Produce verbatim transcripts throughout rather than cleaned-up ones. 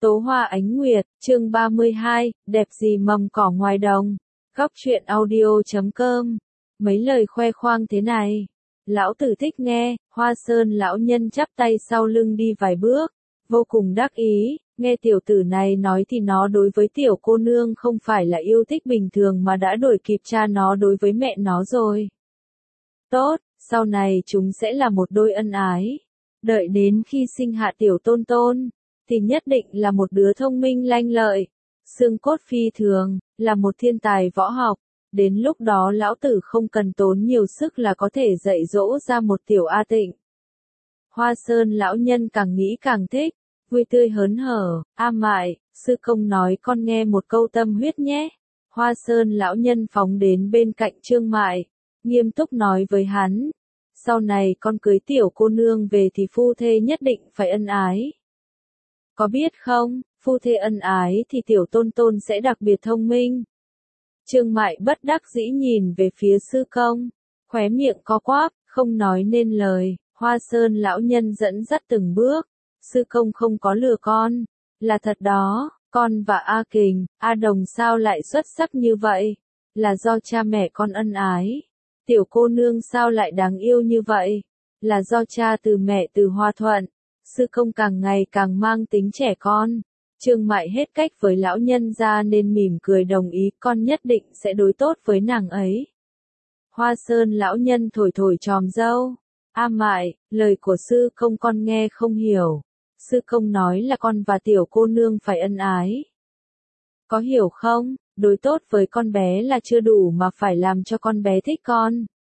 Tố Hoa Ánh Nguyệt, chương ba mươi hai, đẹp gì mầm cỏ ngoài đồng. Góc truyện audio chấm com. Mấy lời khoe khoang thế này. Lão tử thích nghe, Hoa Sơn lão nhân chắp tay sau lưng đi vài bước, vô cùng đắc ý, nghe tiểu tử này nói thì nó đối với tiểu cô nương không phải là yêu thích bình thường mà đã đuổi kịp cha nó đối với mẹ nó rồi. Tốt, sau này chúng sẽ là một đôi ân ái. Đợi đến khi sinh hạ tiểu tôn tôn, thì nhất định là một đứa thông minh lanh lợi, xương cốt phi thường, là một thiên tài võ học. Đến lúc đó lão tử không cần tốn nhiều sức là có thể dạy dỗ ra một tiểu A Tịnh. Hoa Sơn lão nhân càng nghĩ càng thích, vui tươi hớn hở, a mại, sư công nói con nghe một câu tâm huyết nhé. Hoa Sơn lão nhân phóng đến bên cạnh Trương Mại, nghiêm túc nói với hắn, sau này con cưới tiểu cô nương về thì phu thê nhất định phải ân ái. Có biết không, phu thê ân ái thì tiểu tôn tôn sẽ đặc biệt thông minh. Trương Mại bất đắc dĩ nhìn về phía sư công, khóe miệng co quắp, không nói nên lời. Hoa Sơn lão nhân dẫn dắt từng bước, sư công không có lừa con, là thật đó, con và A Kình, A Đồng sao lại xuất sắc như vậy, là do cha mẹ con ân ái. Tiểu cô nương sao lại đáng yêu như vậy, là do cha từ mẹ từ hòa thuận. Sư công càng ngày càng mang tính trẻ con. Trương Mại hết cách với lão nhân ra nên mỉm cười đồng ý, con nhất định sẽ đối tốt với nàng ấy. Hoa Sơn lão nhân thổi thổi tròm râu. A Mại, lời của sư công con nghe không hiểu. Sư công nói là con và tiểu cô nương phải ân ái. Có hiểu không, đối tốt với con bé là chưa đủ mà phải làm cho con bé thích con.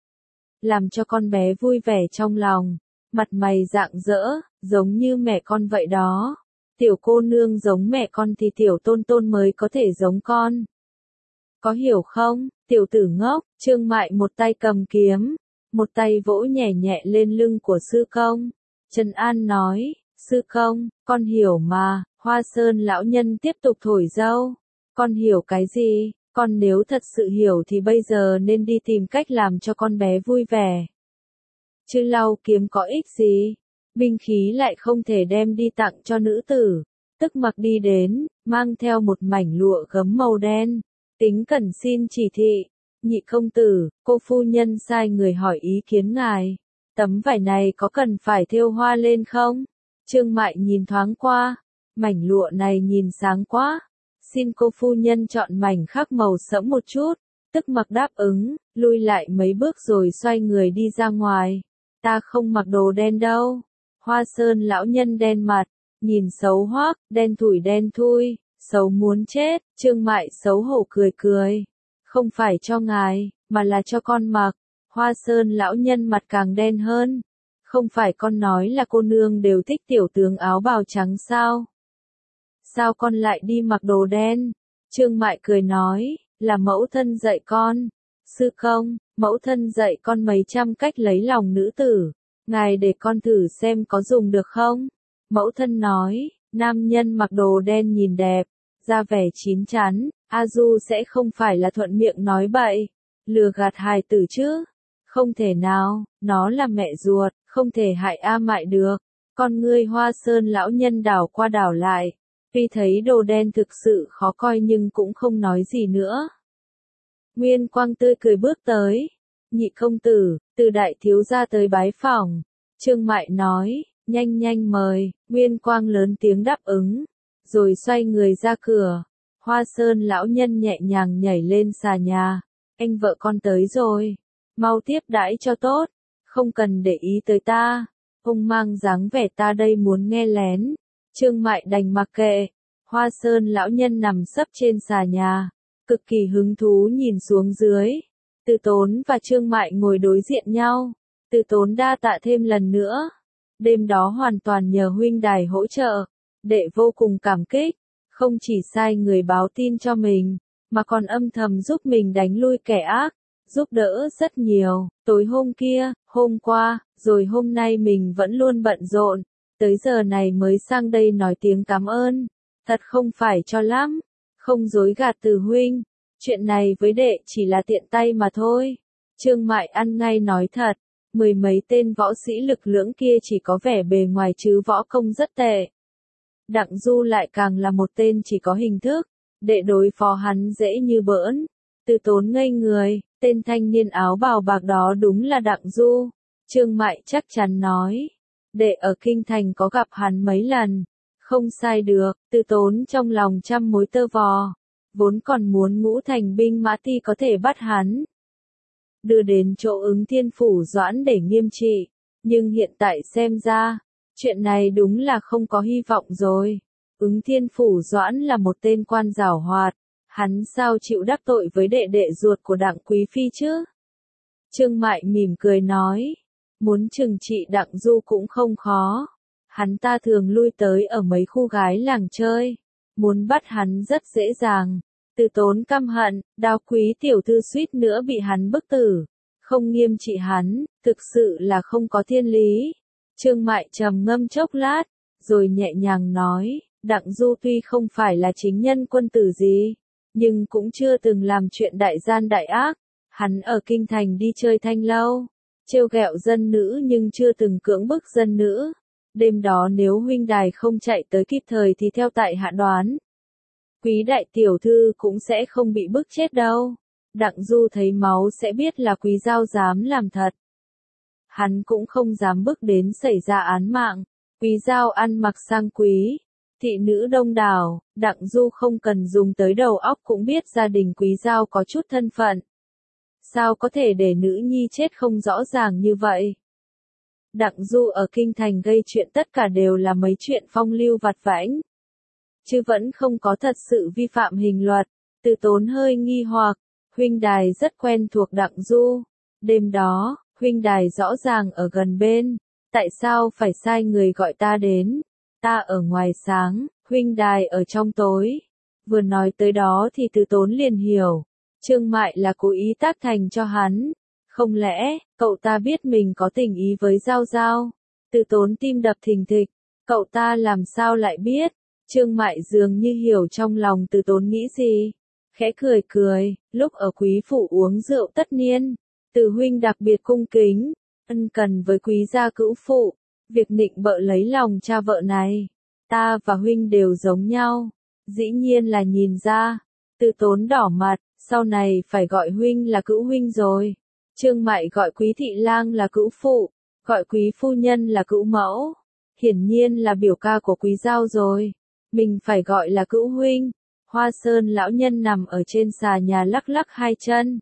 Làm cho con bé vui vẻ trong lòng, mặt mày rạng rỡ, giống như mẹ con vậy đó. Tiểu cô nương giống mẹ con thì tiểu tôn tôn mới có thể giống con. Có hiểu không, tiểu tử ngốc? Trương Mại một tay cầm kiếm, một tay vỗ nhẹ nhẹ lên lưng của sư công. Trần An nói, sư công, con hiểu mà. Hoa Sơn lão nhân tiếp tục thổi râu. Con hiểu cái gì? Con nếu thật sự hiểu thì bây giờ nên đi tìm cách làm cho con bé vui vẻ. Chứ lau kiếm có ích gì? Binh khí lại không thể đem đi tặng cho nữ tử. Tức mặc đi đến, mang theo một mảnh lụa gấm màu đen. Tính cẩn xin chỉ thị. Nhị công tử, cô phu nhân sai người hỏi ý kiến ngài. Tấm vải này có cần phải thêu hoa lên không? Trương Mại nhìn thoáng qua. Mảnh lụa này nhìn sáng quá. Xin cô phu nhân chọn mảnh khác màu sẫm một chút. Tức mặc đáp ứng, lui lại mấy bước rồi xoay người đi ra ngoài. Ta không mặc đồ đen đâu. Hoa Sơn lão nhân đen mặt, nhìn xấu hoắc, đen thủi đen thui, xấu muốn chết. Trương Mại xấu hổ cười cười. Không phải cho ngài, mà là cho con mặc. Hoa Sơn lão nhân mặt càng đen hơn. Không phải con nói là cô nương đều thích tiểu tướng áo bào trắng sao? Sao con lại đi mặc đồ đen? Trương Mại cười nói, là mẫu thân dạy con. Sư công, mẫu thân dạy con mấy trăm cách lấy lòng nữ tử. Ngài để con thử xem có dùng được không? Mẫu thân nói, nam nhân mặc đồ đen nhìn đẹp, ra vẻ chín chắn, A Du sẽ không phải là thuận miệng nói bậy, lừa gạt hài tử chứ? Không thể nào, nó là mẹ ruột, không thể hại A Mại được. Con ngươi Hoa Sơn lão nhân đảo qua đảo lại, vì thấy đồ đen thực sự khó coi nhưng cũng không nói gì nữa. Nguyên Quang tươi cười bước tới. Nhị công tử, từ đại thiếu gia tới bái phỏng. Trương Mại nói, nhanh nhanh mời. Nguyên Quang lớn tiếng đáp ứng, rồi xoay người ra cửa. Hoa Sơn lão nhân nhẹ nhàng nhảy lên xà nhà. Anh vợ con tới rồi, mau tiếp đãi cho tốt, không cần để ý tới ta. Ông mang dáng vẻ ta đây muốn nghe lén. Trương Mại đành mặc kệ. Hoa Sơn lão nhân nằm sấp trên xà nhà, cực kỳ hứng thú nhìn xuống dưới. Từ Tốn và Trương Mại ngồi đối diện nhau. Từ Tốn đa tạ thêm lần nữa. Đêm đó hoàn toàn nhờ huynh đài hỗ trợ. Đệ vô cùng cảm kích. Không chỉ sai người báo tin cho mình, mà còn âm thầm giúp mình đánh lui kẻ ác. Giúp đỡ rất nhiều. Tối hôm kia, hôm qua, rồi hôm nay mình vẫn luôn bận rộn. Tới giờ này mới sang đây nói tiếng cảm ơn. Thật không phải cho lắm. Không dối gạt từ huynh. Chuyện này với đệ chỉ là tiện tay mà thôi. Trương Mại ăn ngay nói thật. Mười mấy tên võ sĩ lực lưỡng kia chỉ có vẻ bề ngoài chứ võ công rất tệ. Đặng Du lại càng là một tên chỉ có hình thức, để đối phó hắn dễ như bỡn. Từ Tốn ngây người, tên thanh niên áo bào bạc đó đúng là Đặng Du. Trương Mại chắc chắn nói, đệ ở kinh thành có gặp hắn mấy lần, không sai được. Từ Tốn trong lòng trăm mối tơ vò, vốn còn muốn ngũ thành binh mã ti có thể bắt hắn, đưa đến chỗ Ứng Thiên Phủ Doãn để nghiêm trị, nhưng hiện tại xem ra, chuyện này đúng là không có hy vọng rồi. Ứng Thiên Phủ Doãn là một tên quan giảo hoạt, hắn sao chịu đắc tội với đệ đệ ruột của Đặng Quý Phi chứ? Trương Mại mỉm cười nói, muốn trừng trị Đặng Du cũng không khó. Hắn ta thường lui tới ở mấy khu gái làng chơi, muốn bắt hắn rất dễ dàng. Từ Tốn căm hận, Đao Quý tiểu thư suýt nữa bị hắn bức tử, không nghiêm trị hắn, thực sự là không có thiên lý. Trương Mại trầm ngâm chốc lát, rồi nhẹ nhàng nói, Đặng Du tuy không phải là chính nhân quân tử gì, nhưng cũng chưa từng làm chuyện đại gian đại ác. Hắn ở kinh thành đi chơi thanh lâu, trêu ghẹo dân nữ nhưng chưa từng cưỡng bức dân nữ. Đêm đó nếu huynh đài không chạy tới kịp thời thì theo tại hạ đoán, Quý đại tiểu thư cũng sẽ không bị bức chết đâu. Đặng Du thấy máu sẽ biết là Quý Giao dám làm thật. Hắn cũng không dám bức đến xảy ra án mạng. Quý Giao ăn mặc sang quý, thị nữ đông đảo, Đặng Du không cần dùng tới đầu óc cũng biết gia đình Quý Giao có chút thân phận. Sao có thể để nữ nhi chết không rõ ràng như vậy? Đặng Du ở kinh thành gây chuyện tất cả đều là mấy chuyện phong lưu vặt vãnh, chứ vẫn không có thật sự vi phạm hình luật. Từ Tốn hơi nghi hoặc, huynh đài rất quen thuộc Đặng Du. Đêm đó, huynh đài rõ ràng ở gần bên, tại sao phải sai người gọi ta đến? Ta ở ngoài sáng, huynh đài ở trong tối. Vừa nói tới đó thì Từ Tốn liền hiểu, Trương Mại là cố ý tác thành cho hắn. Không lẽ, cậu ta biết mình có tình ý với Giao Giao? Từ Tốn tim đập thình thịch, cậu ta làm sao lại biết? Trương Mại dường như hiểu trong lòng Từ Tốn nghĩ gì, khẽ cười cười, lúc ở quý phủ uống rượu tất niên, Từ huynh đặc biệt cung kính, ân cần với quý gia cữu phụ, việc nịnh bợ lấy lòng cha vợ này, ta và huynh đều giống nhau, dĩ nhiên là nhìn ra. Từ Tốn đỏ mặt, sau này phải gọi huynh là cữu huynh rồi. Trương Mại gọi Quý thị lang là cữu phụ, gọi Quý phu nhân là cữu mẫu, hiển nhiên là biểu ca của Quý Giao rồi. Mình phải gọi là cữu huynh. Hoa Sơn lão nhân nằm ở trên xà nhà lắc lắc hai chân.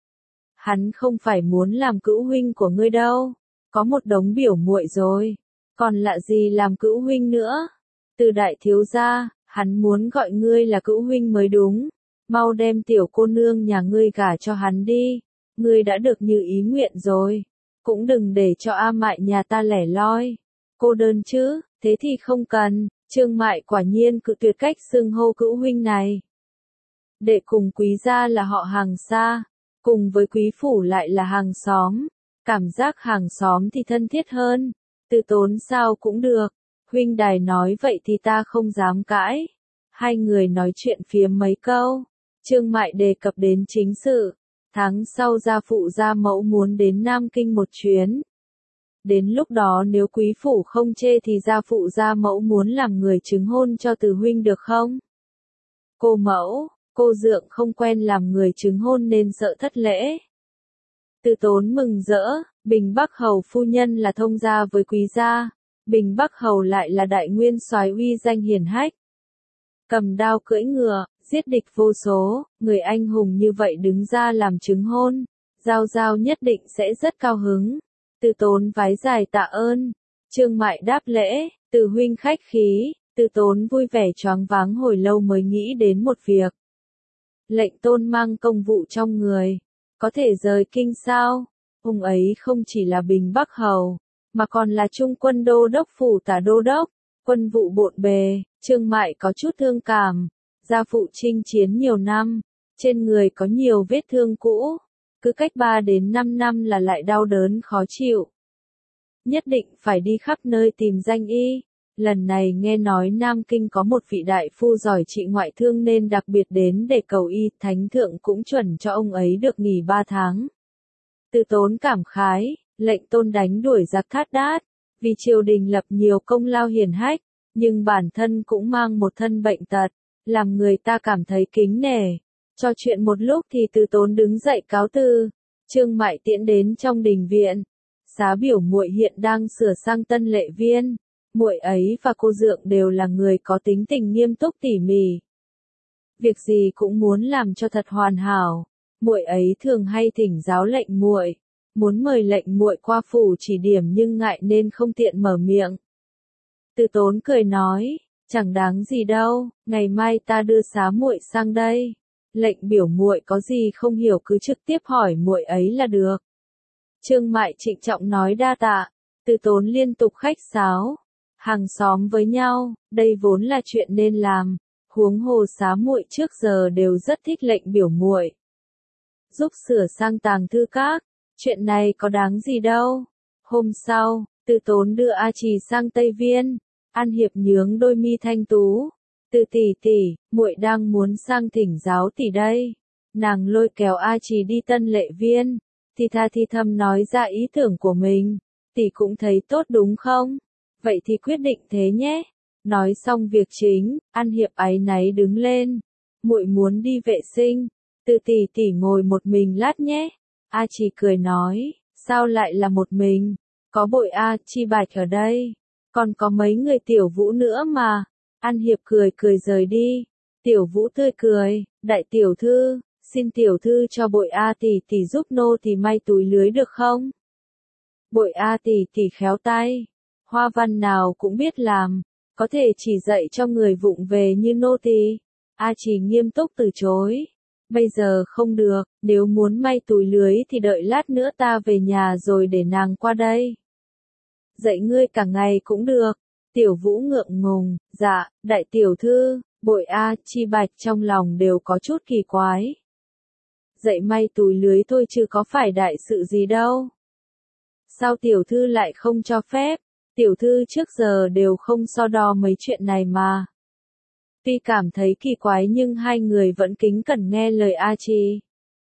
Hắn không phải muốn làm cữu huynh của ngươi đâu, có một đống biểu muội rồi, còn lạ gì làm cữu huynh nữa. Từ đại thiếu gia, hắn muốn gọi ngươi là cữu huynh mới đúng. Mau đem tiểu cô nương nhà ngươi gả cho hắn đi, ngươi đã được như ý nguyện rồi, cũng đừng để cho A Mại nhà ta lẻ loi, cô đơn chứ. Thế thì không cần. Trương Mại quả nhiên cự tuyệt cách xưng hô cữu huynh này. Đệ cùng Quý gia là họ hàng xa, cùng với Quý phủ lại là hàng xóm, cảm giác hàng xóm thì thân thiết hơn. Từ Tốn sao cũng được, huynh đài nói vậy thì ta không dám cãi. Hai người nói chuyện phiếm mấy câu, Trương Mại đề cập đến chính sự. Tháng sau gia phụ gia mẫu muốn đến Nam Kinh một chuyến. Đến lúc đó nếu quý phủ không chê thì gia phụ gia mẫu muốn làm người chứng hôn cho Từ huynh được không? Cô mẫu, cô dượng không quen làm người chứng hôn nên sợ thất lễ. Từ Tốn mừng rỡ, Bình Bắc Hầu phu nhân là thông gia với Quý gia, Bình Bắc Hầu lại là đại nguyên soái uy danh hiển hách. Cầm đao cưỡi ngựa, giết địch vô số, người anh hùng như vậy đứng ra làm chứng hôn, Giao Giao nhất định sẽ rất cao hứng. Từ Tốn vái dài tạ ơn. Trương Mại đáp lễ, Từ huynh khách khí. Từ Tốn vui vẻ choáng váng hồi lâu mới nghĩ đến một việc. Lệnh Tôn mang công vụ trong người, có thể rời kinh sao? Ông ấy không chỉ là Bình Bắc Hầu, mà còn là Trung quân đô đốc phủ tả đô đốc, quân vụ bộn bề. Trương Mại có chút thương cảm, gia phụ chinh chiến nhiều năm, trên người có nhiều vết thương cũ, cứ cách ba đến năm năm là lại đau đớn khó chịu. Nhất định phải đi khắp nơi tìm danh y. Lần này nghe nói Nam Kinh có một vị đại phu giỏi trị ngoại thương nên đặc biệt đến để cầu y, thánh thượng cũng chuẩn cho ông ấy được nghỉ ba tháng. Từ Tốn cảm khái, lệnh Tôn đánh đuổi giặc Thát Đát, vì triều đình lập nhiều công lao hiển hách, nhưng bản thân cũng mang một thân bệnh tật, làm người ta cảm thấy kính nể. Cho chuyện một lúc thì Từ Tốn đứng dậy cáo từ. Trương Mại tiễn đến trong đình viện. Xá biểu muội hiện đang sửa sang tân lệ viên. Muội ấy và cô Dượng đều là người có tính tình nghiêm túc tỉ mỉ. Việc gì cũng muốn làm cho thật hoàn hảo. Muội ấy thường hay thỉnh giáo lệnh muội, muốn mời lệnh muội qua phủ chỉ điểm nhưng ngại nên không tiện mở miệng. Từ Tốn cười nói, chẳng đáng gì đâu, ngày mai ta đưa xá muội sang đây. Lệnh biểu muội có gì không hiểu cứ trực tiếp hỏi muội ấy là được. Trương Mại trịnh trọng nói đa tạ. Từ Tốn liên tục khách sáo. Hàng xóm với nhau, đây vốn là chuyện nên làm. Huống hồ xá muội trước giờ đều rất thích lệnh biểu muội giúp sửa sang tàng thư các. Chuyện này có đáng gì đâu. Hôm sau, Từ Tốn đưa A Trì sang Tây Viên. An Hiệp nhướng đôi mi thanh tú. Từ tỷ tỷ, muội đang muốn sang thỉnh giáo tỷ đây. Nàng lôi kéo A Trì đi Tân Lệ Viên. Thì tha thì thầm nói ra ý tưởng của mình. Tỷ cũng thấy tốt đúng không? Vậy thì quyết định thế nhé. Nói xong việc chính, An Hiệp áy náy đứng lên. Muội muốn đi vệ sinh. Từ tỷ tỷ ngồi một mình lát nhé. A Trì cười nói, sao lại là một mình? Có bội A Chi Bạch ở đây. Còn có mấy người Tiểu Vũ nữa mà. An Hiệp cười cười rời đi. Tiểu Vũ tươi cười, đại tiểu thư, xin tiểu thư cho bội A tỷ tỷ giúp nô thì may túi lưới được không? Bội A tỷ tỷ khéo tay, hoa văn nào cũng biết làm, có thể chỉ dạy cho người vụng về như nô tỳ. A Trì nghiêm túc từ chối. Bây giờ không được, nếu muốn may túi lưới thì đợi lát nữa ta về nhà rồi để nàng qua đây. Dạy ngươi cả ngày cũng được. Tiểu Vũ ngượng ngùng, dạ, đại tiểu thư, bội A Chi Bạch trong lòng đều có chút kỳ quái. Dạy may túi lưới thôi chứ có phải đại sự gì đâu. Sao tiểu thư lại không cho phép? Tiểu thư trước giờ đều không so đo mấy chuyện này mà. Tuy cảm thấy kỳ quái nhưng hai người vẫn kính cẩn nghe lời A Trì.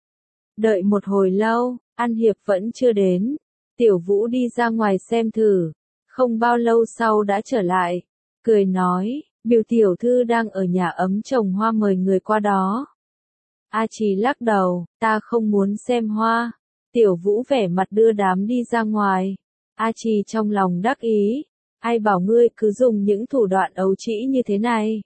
Đợi một hồi lâu, An Hiệp vẫn chưa đến. Tiểu Vũ đi ra ngoài xem thử. Không bao lâu sau đã trở lại. Cười nói, biểu tiểu thư đang ở nhà ấm trồng hoa mời người qua đó. A Trì lắc đầu, ta không muốn xem hoa. Tiểu Vũ vẻ mặt đưa đám đi ra ngoài. A Trì trong lòng đắc ý. Ai bảo ngươi cứ dùng những thủ đoạn ấu trĩ như thế này.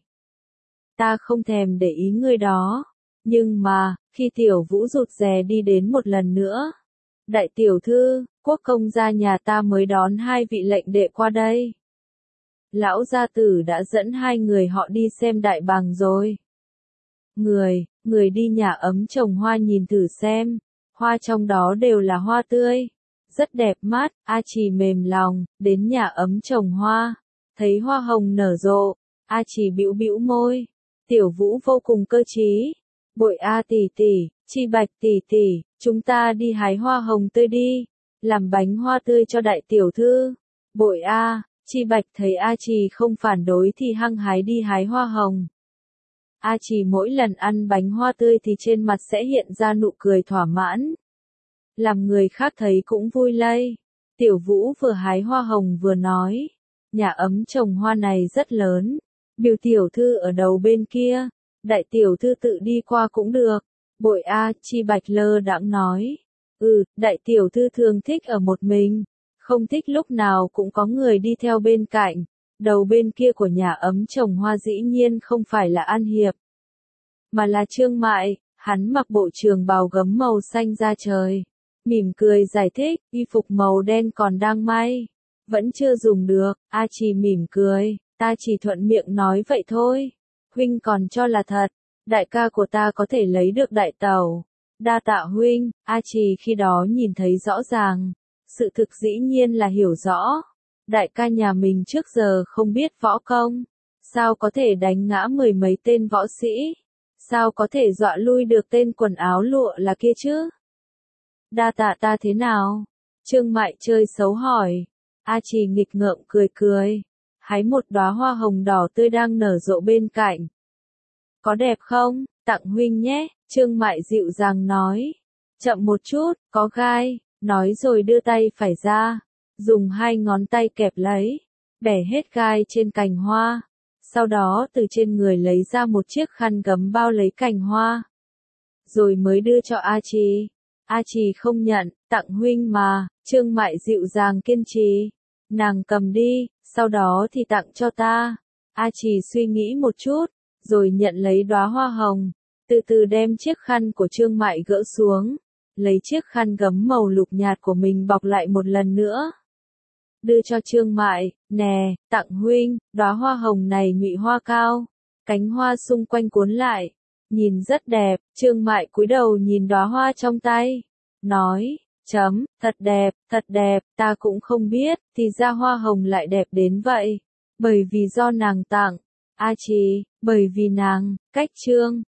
Ta không thèm để ý ngươi đó. Nhưng mà, khi Tiểu Vũ rụt rè đi đến một lần nữa. Đại tiểu thư, quốc công gia nhà ta mới đón hai vị lệnh đệ qua đây. Lão gia tử đã dẫn hai người họ đi xem đại bàng rồi. Người, người đi nhà ấm trồng hoa nhìn thử xem. Hoa trong đó đều là hoa tươi. Rất đẹp mắt, A Trì mềm lòng, đến nhà ấm trồng hoa. Thấy hoa hồng nở rộ, A Trì bĩu bĩu môi. Tiểu Vũ vô cùng cơ trí. Bội A tỷ tỷ, Chi Bạch tỷ tỷ, chúng ta đi hái hoa hồng tươi đi. Làm bánh hoa tươi cho đại tiểu thư. Bội A, Chi Bạch thấy A Trì không phản đối thì hăng hái đi hái hoa hồng. A Trì mỗi lần ăn bánh hoa tươi thì trên mặt sẽ hiện ra nụ cười thỏa mãn. Làm người khác thấy cũng vui lây. Tiểu Vũ vừa hái hoa hồng vừa nói. Nhà ấm trồng hoa này rất lớn. Biểu tiểu thư ở đầu bên kia. Đại tiểu thư tự đi qua cũng được. Bội A Chi Bạch lơ đãng nói. Ừ, đại tiểu thư thường thích ở một mình. Không thích lúc nào cũng có người đi theo bên cạnh. Đầu bên kia của nhà ấm trồng hoa dĩ nhiên không phải là An Hiệp. Mà là Trương Mại, hắn mặc bộ trường bào gấm màu xanh da trời. Mỉm cười giải thích, y phục màu đen còn đang may. Vẫn chưa dùng được, A Trì mỉm cười, ta chỉ thuận miệng nói vậy thôi. Huynh còn cho là thật, đại ca của ta có thể lấy được đại tàu. Đa tạ huynh, A Trì khi đó nhìn thấy rõ ràng. Sự thực dĩ nhiên là hiểu rõ. Đại ca nhà mình trước giờ không biết võ công. Sao có thể đánh ngã mười mấy tên võ sĩ? Sao có thể dọa lui được tên quần áo lụa là kia chứ? Đa tạ ta thế nào? Trương Mại chơi xấu hỏi. A Trì nghịch ngợm cười cười. Hái một đóa hoa hồng đỏ tươi đang nở rộ bên cạnh. Có đẹp không? Tặng huynh nhé, Trương Mại dịu dàng nói. Chậm một chút, có gai, nói rồi đưa tay phải ra. Dùng hai ngón tay kẹp lấy. bẻ hết gai trên cành hoa. Sau đó từ trên người lấy ra một chiếc khăn gấm bao lấy cành hoa. Rồi mới đưa cho A Trì. A Trì không nhận, tặng huynh mà, Trương Mại dịu dàng kiên trì. Nàng cầm đi, sau đó thì tặng cho ta. A Trì suy nghĩ một chút, rồi nhận lấy đóa hoa hồng, từ từ đem chiếc khăn của Trương Mại gỡ xuống, lấy chiếc khăn gấm màu lục nhạt của mình bọc lại một lần nữa. Đưa cho Trương Mại, nè, tặng huynh, đóa hoa hồng này nhụy hoa cao, cánh hoa xung quanh cuốn lại, nhìn rất đẹp. Trương Mại cúi đầu nhìn đóa hoa trong tay, nói, chấm, thật đẹp, thật đẹp, ta cũng không biết, thì ra hoa hồng lại đẹp đến vậy. Bởi vì do nàng tặng. A Trì, bởi vì nàng, cách Trương